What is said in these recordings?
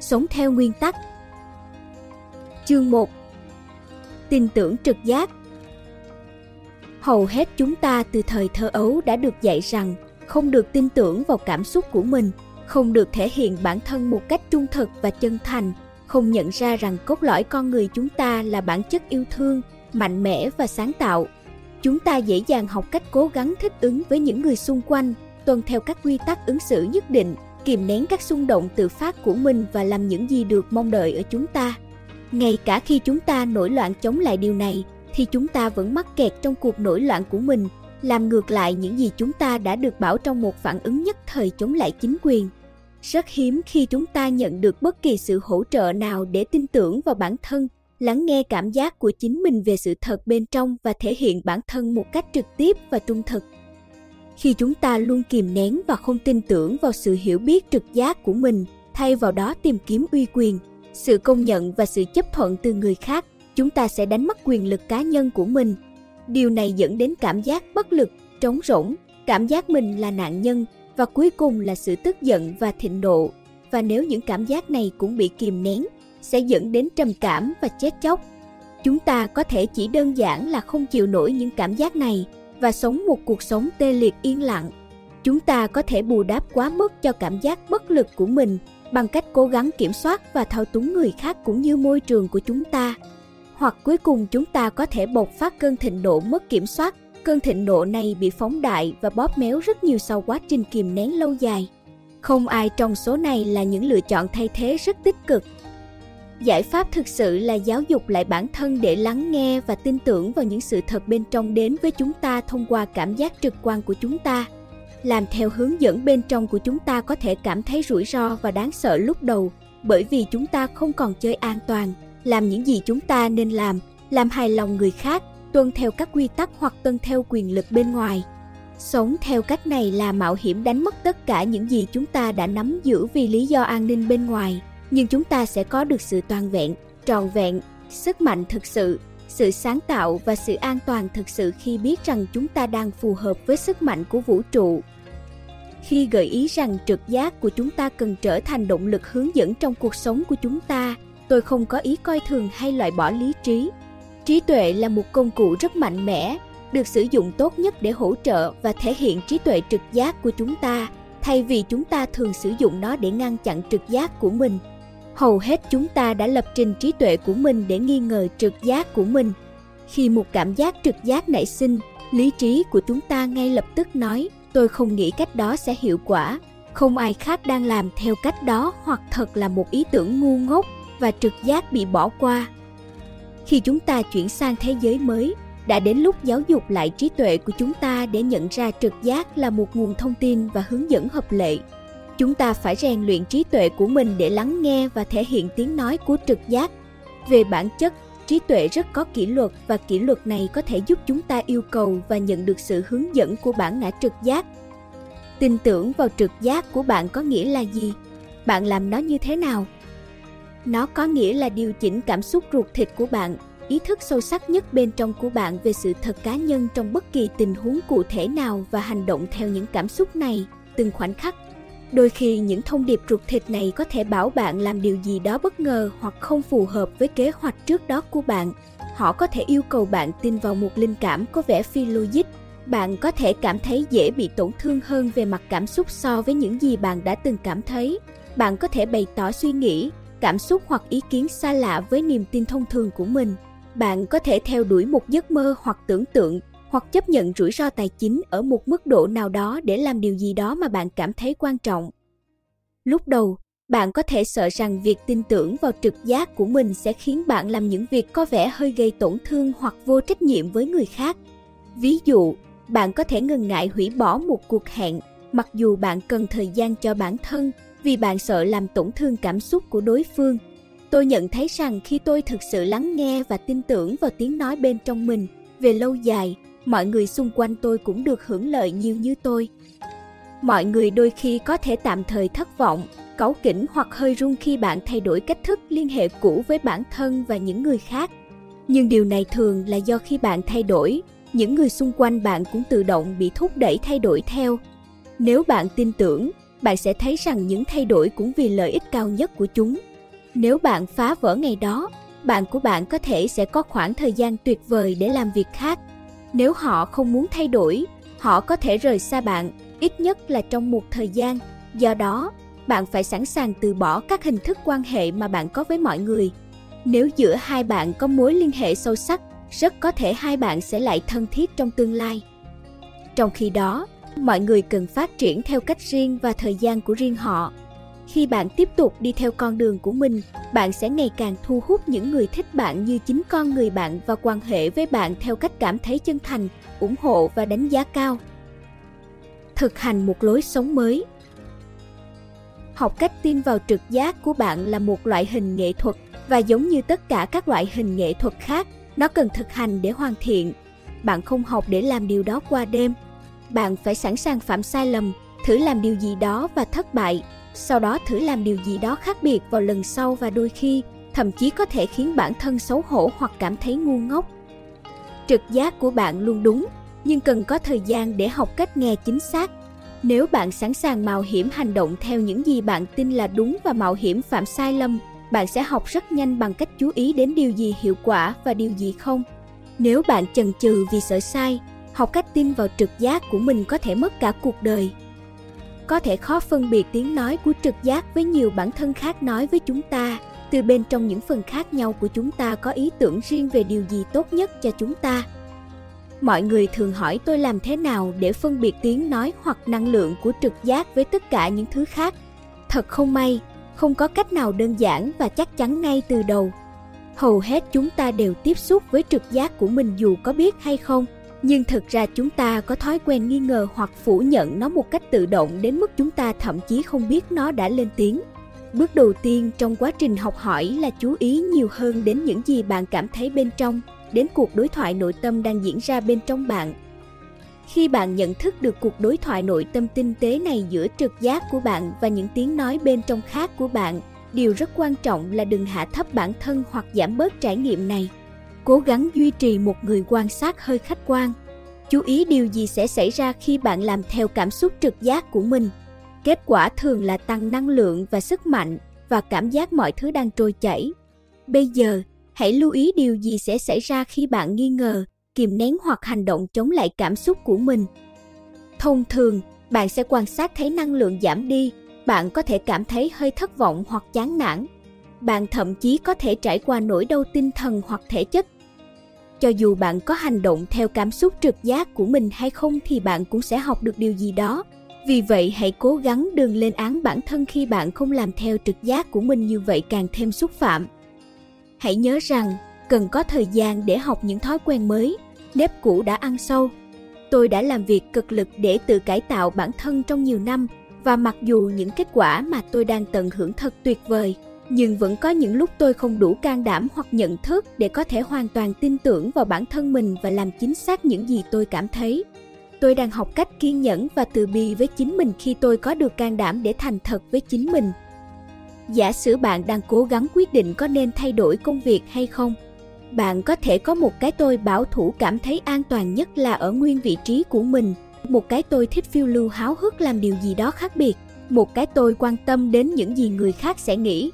Sống theo nguyên tắc. Chương 1. Tin tưởng trực giác. Hầu hết chúng ta từ thời thơ ấu đã được dạy rằng không được tin tưởng vào cảm xúc của mình, không được thể hiện bản thân một cách trung thực và chân thành, không nhận ra rằng cốt lõi con người chúng ta là bản chất yêu thương, mạnh mẽ và sáng tạo. Chúng ta dễ dàng học cách cố gắng thích ứng với những người xung quanh, tuân theo các quy tắc ứng xử nhất định, kìm nén các xung động tự phát của mình và làm những gì được mong đợi ở chúng ta. Ngay cả khi chúng ta nổi loạn chống lại điều này, thì chúng ta vẫn mắc kẹt trong cuộc nổi loạn của mình, làm ngược lại những gì chúng ta đã được bảo trong một phản ứng nhất thời chống lại chính quyền. Rất hiếm khi chúng ta nhận được bất kỳ sự hỗ trợ nào để tin tưởng vào bản thân, lắng nghe cảm giác của chính mình về sự thật bên trong và thể hiện bản thân một cách trực tiếp và trung thực. Khi chúng ta luôn kìm nén và không tin tưởng vào sự hiểu biết trực giác của mình, thay vào đó tìm kiếm uy quyền, sự công nhận và sự chấp thuận từ người khác, chúng ta sẽ đánh mất quyền lực cá nhân của mình. Điều này dẫn đến cảm giác bất lực, trống rỗng, cảm giác mình là nạn nhân và cuối cùng là sự tức giận và thịnh nộ. Và nếu những cảm giác này cũng bị kìm nén, sẽ dẫn đến trầm cảm và chết chóc. Chúng ta có thể chỉ đơn giản là không chịu nổi những cảm giác này và sống một cuộc sống tê liệt yên lặng. Chúng ta có thể bù đắp quá mức cho cảm giác bất lực của mình bằng cách cố gắng kiểm soát và thao túng người khác cũng như môi trường của chúng ta. Hoặc cuối cùng chúng ta có thể bộc phát cơn thịnh nộ mất kiểm soát. Cơn thịnh nộ này bị phóng đại và bóp méo rất nhiều sau quá trình kìm nén lâu dài. Không ai trong số này là những lựa chọn thay thế rất tích cực. Giải pháp thực sự là giáo dục lại bản thân để lắng nghe và tin tưởng vào những sự thật bên trong đến với chúng ta thông qua cảm giác trực quan của chúng ta. Làm theo hướng dẫn bên trong của chúng ta có thể cảm thấy rủi ro và đáng sợ lúc đầu, bởi vì chúng ta không còn chơi an toàn, làm những gì chúng ta nên làm hài lòng người khác, tuân theo các quy tắc hoặc tuân theo quyền lực bên ngoài. Sống theo cách này là mạo hiểm đánh mất tất cả những gì chúng ta đã nắm giữ vì lý do an ninh bên ngoài, nhưng chúng ta sẽ có được sự toàn vẹn, trọn vẹn, sức mạnh thực sự, sự sáng tạo và sự an toàn thực sự khi biết rằng chúng ta đang phù hợp với sức mạnh của vũ trụ. Khi gợi ý rằng trực giác của chúng ta cần trở thành động lực hướng dẫn trong cuộc sống của chúng ta, tôi không có ý coi thường hay loại bỏ lý trí. Trí tuệ là một công cụ rất mạnh mẽ, được sử dụng tốt nhất để hỗ trợ và thể hiện trí tuệ trực giác của chúng ta, thay vì chúng ta thường sử dụng nó để ngăn chặn trực giác của mình. Hầu hết chúng ta đã lập trình trí tuệ của mình để nghi ngờ trực giác của mình. Khi một cảm giác trực giác nảy sinh, lý trí của chúng ta ngay lập tức nói, tôi không nghĩ cách đó sẽ hiệu quả, không ai khác đang làm theo cách đó hoặc thật là một ý tưởng ngu ngốc, và trực giác bị bỏ qua. Khi chúng ta chuyển sang thế giới mới, đã đến lúc giáo dục lại trí tuệ của chúng ta để nhận ra trực giác là một nguồn thông tin và hướng dẫn hợp lệ. Chúng ta phải rèn luyện trí tuệ của mình để lắng nghe và thể hiện tiếng nói của trực giác. Về bản chất, trí tuệ rất có kỷ luật và kỷ luật này có thể giúp chúng ta yêu cầu và nhận được sự hướng dẫn của bản ngã trực giác. Tin tưởng vào trực giác của bạn có nghĩa là gì? Bạn làm nó như thế nào? Nó có nghĩa là điều chỉnh cảm xúc ruột thịt của bạn, ý thức sâu sắc nhất bên trong của bạn về sự thật cá nhân trong bất kỳ tình huống cụ thể nào và hành động theo những cảm xúc này, từng khoảnh khắc. Đôi khi những thông điệp ruột thịt này có thể bảo bạn làm điều gì đó bất ngờ hoặc không phù hợp với kế hoạch trước đó của bạn. Họ có thể yêu cầu bạn tin vào một linh cảm có vẻ phi logic. Bạn có thể cảm thấy dễ bị tổn thương hơn về mặt cảm xúc so với những gì bạn đã từng cảm thấy. Bạn có thể bày tỏ suy nghĩ, cảm xúc hoặc ý kiến xa lạ với niềm tin thông thường của mình. Bạn có thể theo đuổi một giấc mơ hoặc tưởng tượng, hoặc chấp nhận rủi ro tài chính ở một mức độ nào đó để làm điều gì đó mà bạn cảm thấy quan trọng. Lúc đầu, bạn có thể sợ rằng việc tin tưởng vào trực giác của mình sẽ khiến bạn làm những việc có vẻ hơi gây tổn thương hoặc vô trách nhiệm với người khác. Ví dụ, bạn có thể ngần ngại hủy bỏ một cuộc hẹn, mặc dù bạn cần thời gian cho bản thân, vì bạn sợ làm tổn thương cảm xúc của đối phương. Tôi nhận thấy rằng khi tôi thực sự lắng nghe và tin tưởng vào tiếng nói bên trong mình, về lâu dài, mọi người xung quanh tôi cũng được hưởng lợi nhiều như tôi. Mọi người đôi khi có thể tạm thời thất vọng, cáu kỉnh hoặc hơi run khi bạn thay đổi cách thức liên hệ cũ với bản thân và những người khác. Nhưng điều này thường là do khi bạn thay đổi, những người xung quanh bạn cũng tự động bị thúc đẩy thay đổi theo. Nếu bạn tin tưởng, bạn sẽ thấy rằng những thay đổi cũng vì lợi ích cao nhất của chúng. Nếu bạn phá vỡ ngày đó, bạn của bạn có thể sẽ có khoảng thời gian tuyệt vời để làm việc khác. Nếu họ không muốn thay đổi, họ có thể rời xa bạn, ít nhất là trong một thời gian. Do đó, bạn phải sẵn sàng từ bỏ các hình thức quan hệ mà bạn có với mọi người. Nếu giữa hai bạn có mối liên hệ sâu sắc, rất có thể hai bạn sẽ lại thân thiết trong tương lai. Trong khi đó, mọi người cần phát triển theo cách riêng và thời gian của riêng họ. Khi bạn tiếp tục đi theo con đường của mình, bạn sẽ ngày càng thu hút những người thích bạn như chính con người bạn và quan hệ với bạn theo cách cảm thấy chân thành, ủng hộ và đánh giá cao. Thực hành một lối sống mới. Học cách tin vào trực giác của bạn là một loại hình nghệ thuật, và giống như tất cả các loại hình nghệ thuật khác, nó cần thực hành để hoàn thiện. Bạn không học để làm điều đó qua đêm. Bạn phải sẵn sàng phạm sai lầm, thử làm điều gì đó và thất bại, sau đó thử làm điều gì đó khác biệt vào lần sau, và đôi khi, thậm chí có thể khiến bản thân xấu hổ hoặc cảm thấy ngu ngốc. Trực giác của bạn luôn đúng, nhưng cần có thời gian để học cách nghe chính xác. Nếu bạn sẵn sàng mạo hiểm hành động theo những gì bạn tin là đúng và mạo hiểm phạm sai lầm, bạn sẽ học rất nhanh bằng cách chú ý đến điều gì hiệu quả và điều gì không. Nếu bạn chần chừ vì sợ sai, học cách tin vào trực giác của mình có thể mất cả cuộc đời. Có thể khó phân biệt tiếng nói của trực giác với nhiều bản thân khác nói với chúng ta. Từ bên trong những phần khác nhau của chúng ta có ý tưởng riêng về điều gì tốt nhất cho chúng ta. Mọi người thường hỏi tôi làm thế nào để phân biệt tiếng nói hoặc năng lượng của trực giác với tất cả những thứ khác. Thật không may, không có cách nào đơn giản và chắc chắn ngay từ đầu. Hầu hết chúng ta đều tiếp xúc với trực giác của mình dù có biết hay không, nhưng thực ra chúng ta có thói quen nghi ngờ hoặc phủ nhận nó một cách tự động đến mức chúng ta thậm chí không biết nó đã lên tiếng. Bước đầu tiên trong quá trình học hỏi là chú ý nhiều hơn đến những gì bạn cảm thấy bên trong, đến cuộc đối thoại nội tâm đang diễn ra bên trong bạn. Khi bạn nhận thức được cuộc đối thoại nội tâm tinh tế này giữa trực giác của bạn và những tiếng nói bên trong khác của bạn, điều rất quan trọng là đừng hạ thấp bản thân hoặc giảm bớt trải nghiệm này. Cố gắng duy trì một người quan sát hơi khách quan. Chú ý điều gì sẽ xảy ra khi bạn làm theo cảm xúc trực giác của mình. Kết quả thường là tăng năng lượng và sức mạnh và cảm giác mọi thứ đang trôi chảy. Bây giờ, hãy lưu ý điều gì sẽ xảy ra khi bạn nghi ngờ, kìm nén hoặc hành động chống lại cảm xúc của mình. Thông thường, bạn sẽ quan sát thấy năng lượng giảm đi, bạn có thể cảm thấy hơi thất vọng hoặc chán nản. Bạn thậm chí có thể trải qua nỗi đau tinh thần hoặc thể chất. Cho dù bạn có hành động theo cảm xúc trực giác của mình hay không thì bạn cũng sẽ học được điều gì đó. Vì vậy hãy cố gắng đừng lên án bản thân khi bạn không làm theo trực giác của mình, như vậy càng thêm xúc phạm. Hãy nhớ rằng, cần có thời gian để học những thói quen mới, nếp cũ đã ăn sâu. Tôi đã làm việc cực lực để tự cải tạo bản thân trong nhiều năm, và mặc dù những kết quả mà tôi đang tận hưởng thật tuyệt vời, nhưng vẫn có những lúc tôi không đủ can đảm hoặc nhận thức để có thể hoàn toàn tin tưởng vào bản thân mình và làm chính xác những gì tôi cảm thấy. Tôi đang học cách kiên nhẫn và từ bi với chính mình khi tôi có được can đảm để thành thật với chính mình. Giả sử bạn đang cố gắng quyết định có nên thay đổi công việc hay không. Bạn có thể có một cái tôi bảo thủ cảm thấy an toàn nhất là ở nguyên vị trí của mình, một cái tôi thích phiêu lưu háo hức làm điều gì đó khác biệt, một cái tôi quan tâm đến những gì người khác sẽ nghĩ.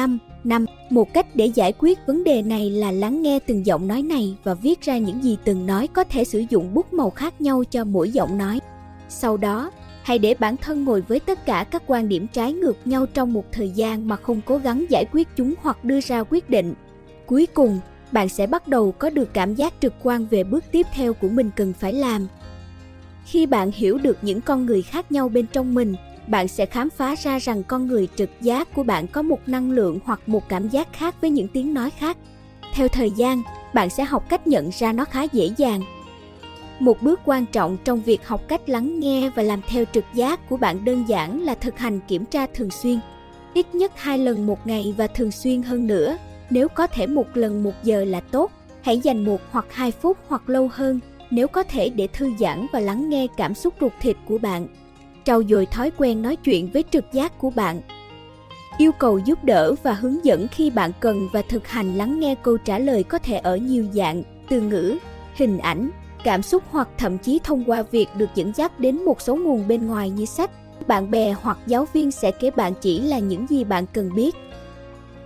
Một cách để giải quyết vấn đề này là lắng nghe từng giọng nói này và viết ra những gì từng nói, có thể sử dụng bút màu khác nhau cho mỗi giọng nói. Sau đó, hãy để bản thân ngồi với tất cả các quan điểm trái ngược nhau trong một thời gian mà không cố gắng giải quyết chúng hoặc đưa ra quyết định. Cuối cùng, bạn sẽ bắt đầu có được cảm giác trực quan về bước tiếp theo của mình cần phải làm. Khi bạn hiểu được những con người khác nhau bên trong mình, bạn sẽ khám phá ra rằng con người trực giác của bạn có một năng lượng hoặc một cảm giác khác với những tiếng nói khác. Theo thời gian, bạn sẽ học cách nhận ra nó khá dễ dàng. Một bước quan trọng trong việc học cách lắng nghe và làm theo trực giác của bạn đơn giản là thực hành kiểm tra thường xuyên. Ít nhất 2 lần một ngày và thường xuyên hơn nữa. Nếu có thể 1 lần 1 giờ là tốt. Hãy dành 1 hoặc 2 phút hoặc lâu hơn, nếu có thể, để thư giãn và lắng nghe cảm xúc ruột thịt của bạn. Trau dồi thói quen nói chuyện với trực giác của bạn. Yêu cầu giúp đỡ và hướng dẫn khi bạn cần và thực hành lắng nghe câu trả lời có thể ở nhiều dạng, từ ngữ, hình ảnh, cảm xúc hoặc thậm chí thông qua việc được dẫn dắt đến một số nguồn bên ngoài như sách, bạn bè hoặc giáo viên sẽ kể bạn chỉ là những gì bạn cần biết.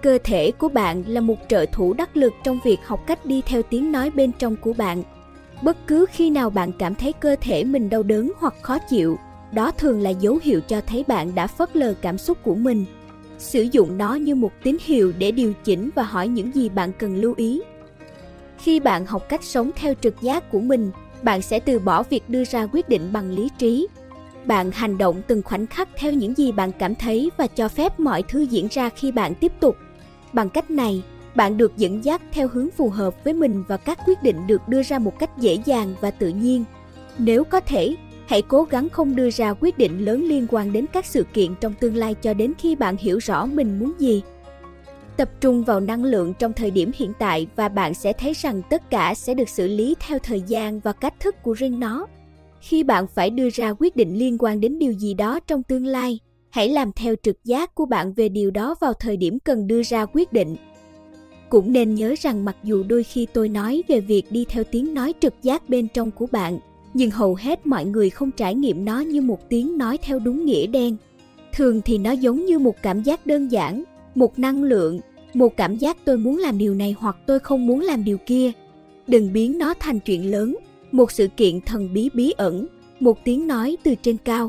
Cơ thể của bạn là một trợ thủ đắc lực trong việc học cách đi theo tiếng nói bên trong của bạn. Bất cứ khi nào bạn cảm thấy cơ thể mình đau đớn hoặc khó chịu, đó thường là dấu hiệu cho thấy bạn đã phớt lờ cảm xúc của mình. Sử dụng nó như một tín hiệu để điều chỉnh và hỏi những gì bạn cần lưu ý. Khi bạn học cách sống theo trực giác của mình, bạn sẽ từ bỏ việc đưa ra quyết định bằng lý trí. Bạn hành động từng khoảnh khắc theo những gì bạn cảm thấy và cho phép mọi thứ diễn ra khi bạn tiếp tục. Bằng cách này, bạn được dẫn dắt theo hướng phù hợp với mình và các quyết định được đưa ra một cách dễ dàng và tự nhiên. Nếu có thể, hãy cố gắng không đưa ra quyết định lớn liên quan đến các sự kiện trong tương lai cho đến khi bạn hiểu rõ mình muốn gì. Tập trung vào năng lượng trong thời điểm hiện tại và bạn sẽ thấy rằng tất cả sẽ được xử lý theo thời gian và cách thức của riêng nó. Khi bạn phải đưa ra quyết định liên quan đến điều gì đó trong tương lai, hãy làm theo trực giác của bạn về điều đó vào thời điểm cần đưa ra quyết định. Cũng nên nhớ rằng mặc dù đôi khi tôi nói về việc đi theo tiếng nói trực giác bên trong của bạn, nhưng hầu hết mọi người không trải nghiệm nó như một tiếng nói theo đúng nghĩa đen. Thường thì nó giống như một cảm giác đơn giản, một năng lượng, một cảm giác tôi muốn làm điều này hoặc tôi không muốn làm điều kia. Đừng biến nó thành chuyện lớn, một sự kiện thần bí bí ẩn, một tiếng nói từ trên cao.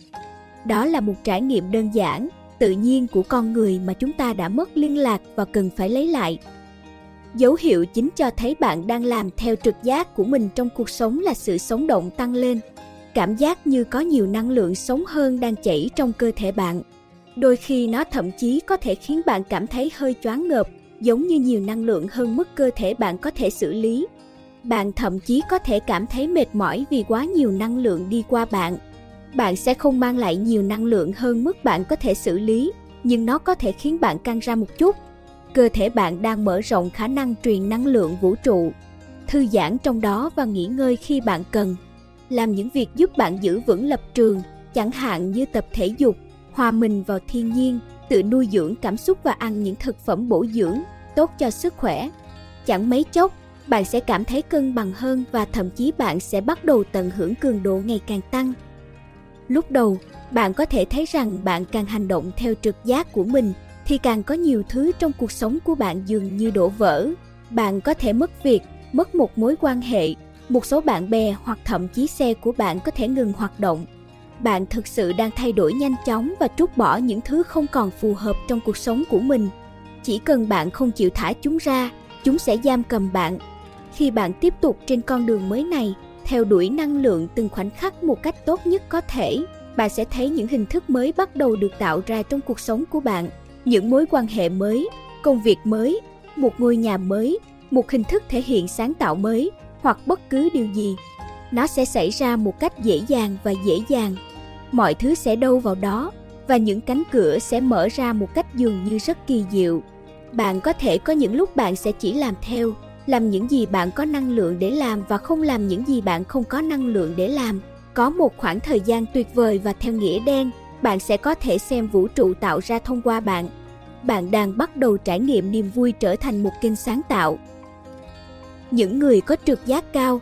Đó là một trải nghiệm đơn giản, tự nhiên của con người mà chúng ta đã mất liên lạc và cần phải lấy lại. Dấu hiệu chính cho thấy bạn đang làm theo trực giác của mình trong cuộc sống là sự sống động tăng lên. Cảm giác như có nhiều năng lượng sống hơn đang chảy trong cơ thể bạn. Đôi khi nó thậm chí có thể khiến bạn cảm thấy hơi choáng ngợp, giống như nhiều năng lượng hơn mức cơ thể bạn có thể xử lý. Bạn thậm chí có thể cảm thấy mệt mỏi vì quá nhiều năng lượng đi qua bạn. Bạn sẽ không mang lại nhiều năng lượng hơn mức bạn có thể xử lý, nhưng nó có thể khiến bạn căng ra một chút. Cơ thể bạn đang mở rộng khả năng truyền năng lượng vũ trụ. Thư giãn trong đó và nghỉ ngơi khi bạn cần. Làm những việc giúp bạn giữ vững lập trường, chẳng hạn như tập thể dục, hòa mình vào thiên nhiên, tự nuôi dưỡng cảm xúc và ăn những thực phẩm bổ dưỡng, tốt cho sức khỏe. Chẳng mấy chốc, bạn sẽ cảm thấy cân bằng hơn và thậm chí bạn sẽ bắt đầu tận hưởng cường độ ngày càng tăng. Lúc đầu, bạn có thể thấy rằng bạn càng hành động theo trực giác của mình, thì càng có nhiều thứ trong cuộc sống của bạn dường như đổ vỡ. Bạn có thể mất việc, mất một mối quan hệ, một số bạn bè hoặc thậm chí xe của bạn có thể ngừng hoạt động. Bạn thực sự đang thay đổi nhanh chóng và trút bỏ những thứ không còn phù hợp trong cuộc sống của mình. Chỉ cần bạn không chịu thả chúng ra, chúng sẽ giam cầm bạn. Khi bạn tiếp tục trên con đường mới này, theo đuổi năng lượng từng khoảnh khắc một cách tốt nhất có thể, bạn sẽ thấy những hình thức mới bắt đầu được tạo ra trong cuộc sống của bạn. Những mối quan hệ mới, công việc mới, một ngôi nhà mới, một hình thức thể hiện sáng tạo mới, hoặc bất cứ điều gì. Nó sẽ xảy ra một cách dễ dàng và dễ dàng. Mọi thứ sẽ đâu vào đó, và những cánh cửa sẽ mở ra một cách dường như rất kỳ diệu. Bạn có thể có những lúc bạn sẽ chỉ làm những gì bạn có năng lượng để làm và không làm những gì bạn không có năng lượng để làm. Có một khoảng thời gian tuyệt vời và theo nghĩa đen, bạn sẽ có thể xem vũ trụ tạo ra thông qua bạn. Bạn đang bắt đầu trải nghiệm niềm vui trở thành một kênh sáng tạo. Những người có trực giác cao.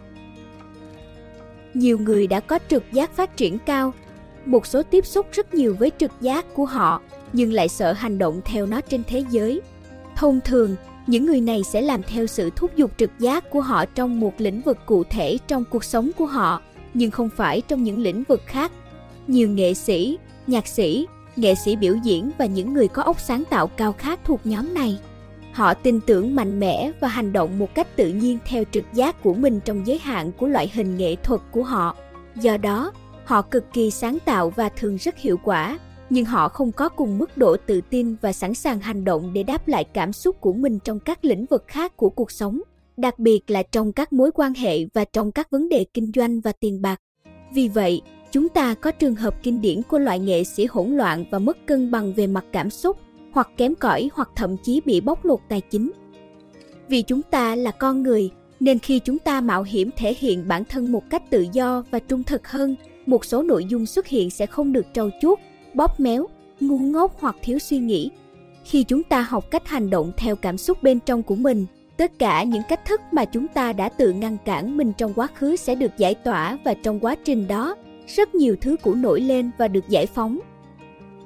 Nhiều người đã có trực giác phát triển cao. Một số tiếp xúc rất nhiều với trực giác của họ, nhưng lại sợ hành động theo nó trên thế giới. Thông thường, những người này sẽ làm theo sự thúc giục trực giác của họ trong một lĩnh vực cụ thể trong cuộc sống của họ, nhưng không phải trong những lĩnh vực khác. Nhiều nghệ sĩ, nhạc sĩ, nghệ sĩ biểu diễn và những người có óc sáng tạo cao khác thuộc nhóm này. Họ tin tưởng mạnh mẽ và hành động một cách tự nhiên theo trực giác của mình trong giới hạn của loại hình nghệ thuật của họ. Do đó, họ cực kỳ sáng tạo và thường rất hiệu quả, nhưng họ không có cùng mức độ tự tin và sẵn sàng hành động để đáp lại cảm xúc của mình trong các lĩnh vực khác của cuộc sống, đặc biệt là trong các mối quan hệ và trong các vấn đề kinh doanh và tiền bạc. Vì vậy, chúng ta có trường hợp kinh điển của loại nghệ sĩ hỗn loạn và mất cân bằng về mặt cảm xúc, hoặc kém cỏi hoặc thậm chí bị bóc lột tài chính. Vì chúng ta là con người, nên khi chúng ta mạo hiểm thể hiện bản thân một cách tự do và trung thực hơn, một số nội dung xuất hiện sẽ không được trau chuốt, bóp méo, ngu ngốc hoặc thiếu suy nghĩ. Khi chúng ta học cách hành động theo cảm xúc bên trong của mình, tất cả những cách thức mà chúng ta đã tự ngăn cản mình trong quá khứ sẽ được giải tỏa, và trong quá trình đó, rất nhiều thứ cũ nổi lên và được giải phóng.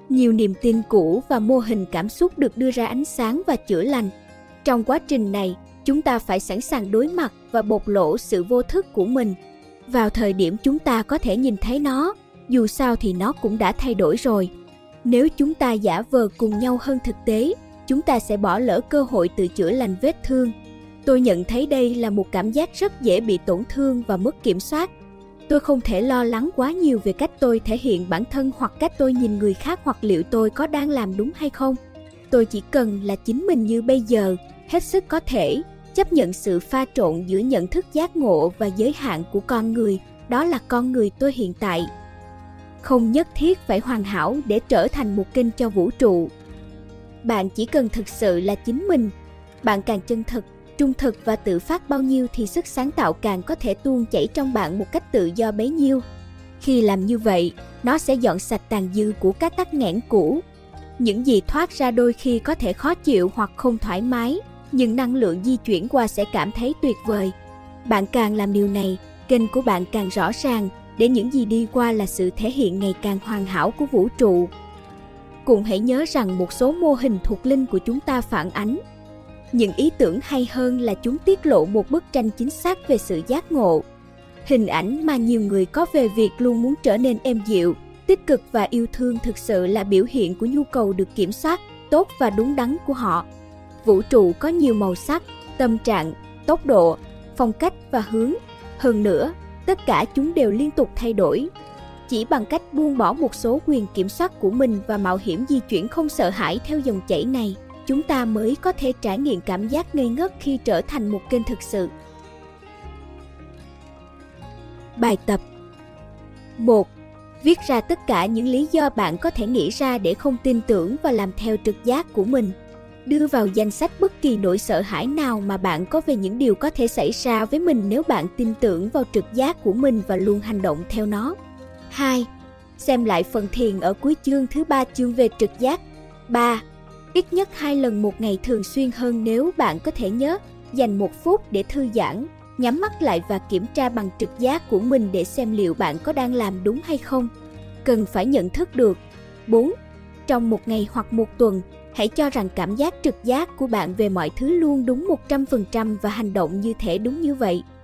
Nhiều niềm tin cũ và mô hình cảm xúc được đưa ra ánh sáng và chữa lành. Trong quá trình này, chúng ta phải sẵn sàng đối mặt và bộc lộ sự vô thức của mình. Vào thời điểm chúng ta có thể nhìn thấy nó, dù sao thì nó cũng đã thay đổi rồi. Nếu chúng ta giả vờ cùng nhau hơn thực tế, chúng ta sẽ bỏ lỡ cơ hội tự chữa lành vết thương. Tôi nhận thấy đây là một cảm giác rất dễ bị tổn thương và mất kiểm soát. Tôi không thể lo lắng quá nhiều về cách tôi thể hiện bản thân hoặc cách tôi nhìn người khác hoặc liệu tôi có đang làm đúng hay không. Tôi chỉ cần là chính mình như bây giờ, hết sức có thể, chấp nhận sự pha trộn giữa nhận thức giác ngộ và giới hạn của con người, đó là con người tôi hiện tại. Không nhất thiết phải hoàn hảo để trở thành một kênh cho vũ trụ. Bạn chỉ cần thực sự là chính mình. Bạn càng chân thực, trung thực và tự phát bao nhiêu thì sức sáng tạo càng có thể tuôn chảy trong bạn một cách tự do bấy nhiêu. Khi làm như vậy, nó sẽ dọn sạch tàn dư của các tắc nghẽn cũ. Những gì thoát ra đôi khi có thể khó chịu hoặc không thoải mái, nhưng năng lượng di chuyển qua sẽ cảm thấy tuyệt vời. Bạn càng làm điều này, kênh của bạn càng rõ ràng, để những gì đi qua là sự thể hiện ngày càng hoàn hảo của vũ trụ. Cùng hãy nhớ rằng một số mô hình thuộc linh của chúng ta phản ánh những ý tưởng hay hơn là chúng tiết lộ một bức tranh chính xác về sự giác ngộ. Hình ảnh mà nhiều người có về việc luôn muốn trở nên êm dịu, tích cực và yêu thương thực sự là biểu hiện của nhu cầu được kiểm soát, tốt và đúng đắn của họ. Vũ trụ có nhiều màu sắc, tâm trạng, tốc độ, phong cách và hướng. Hơn nữa, tất cả chúng đều liên tục thay đổi. Chỉ bằng cách buông bỏ một số quyền kiểm soát của mình và mạo hiểm di chuyển không sợ hãi theo dòng chảy này, chúng ta mới có thể trải nghiệm cảm giác ngây ngất khi trở thành một kênh thực sự. Bài tập 1. Viết ra tất cả những lý do bạn có thể nghĩ ra để không tin tưởng và làm theo trực giác của mình. Đưa vào danh sách bất kỳ nỗi sợ hãi nào mà bạn có về những điều có thể xảy ra với mình nếu bạn tin tưởng vào trực giác của mình và luôn hành động theo nó. 2. Xem lại phần thiền ở cuối chương thứ 3 chương về trực giác. 3. Ít nhất 2 lần một ngày thường xuyên hơn nếu bạn có thể nhớ, dành 1 phút để thư giãn, nhắm mắt lại và kiểm tra bằng trực giác của mình để xem liệu bạn có đang làm đúng hay không. Cần phải nhận thức được. 4. Trong một ngày hoặc một tuần, hãy cho rằng cảm giác trực giác của bạn về mọi thứ luôn đúng 100% và hành động như thể đúng như vậy.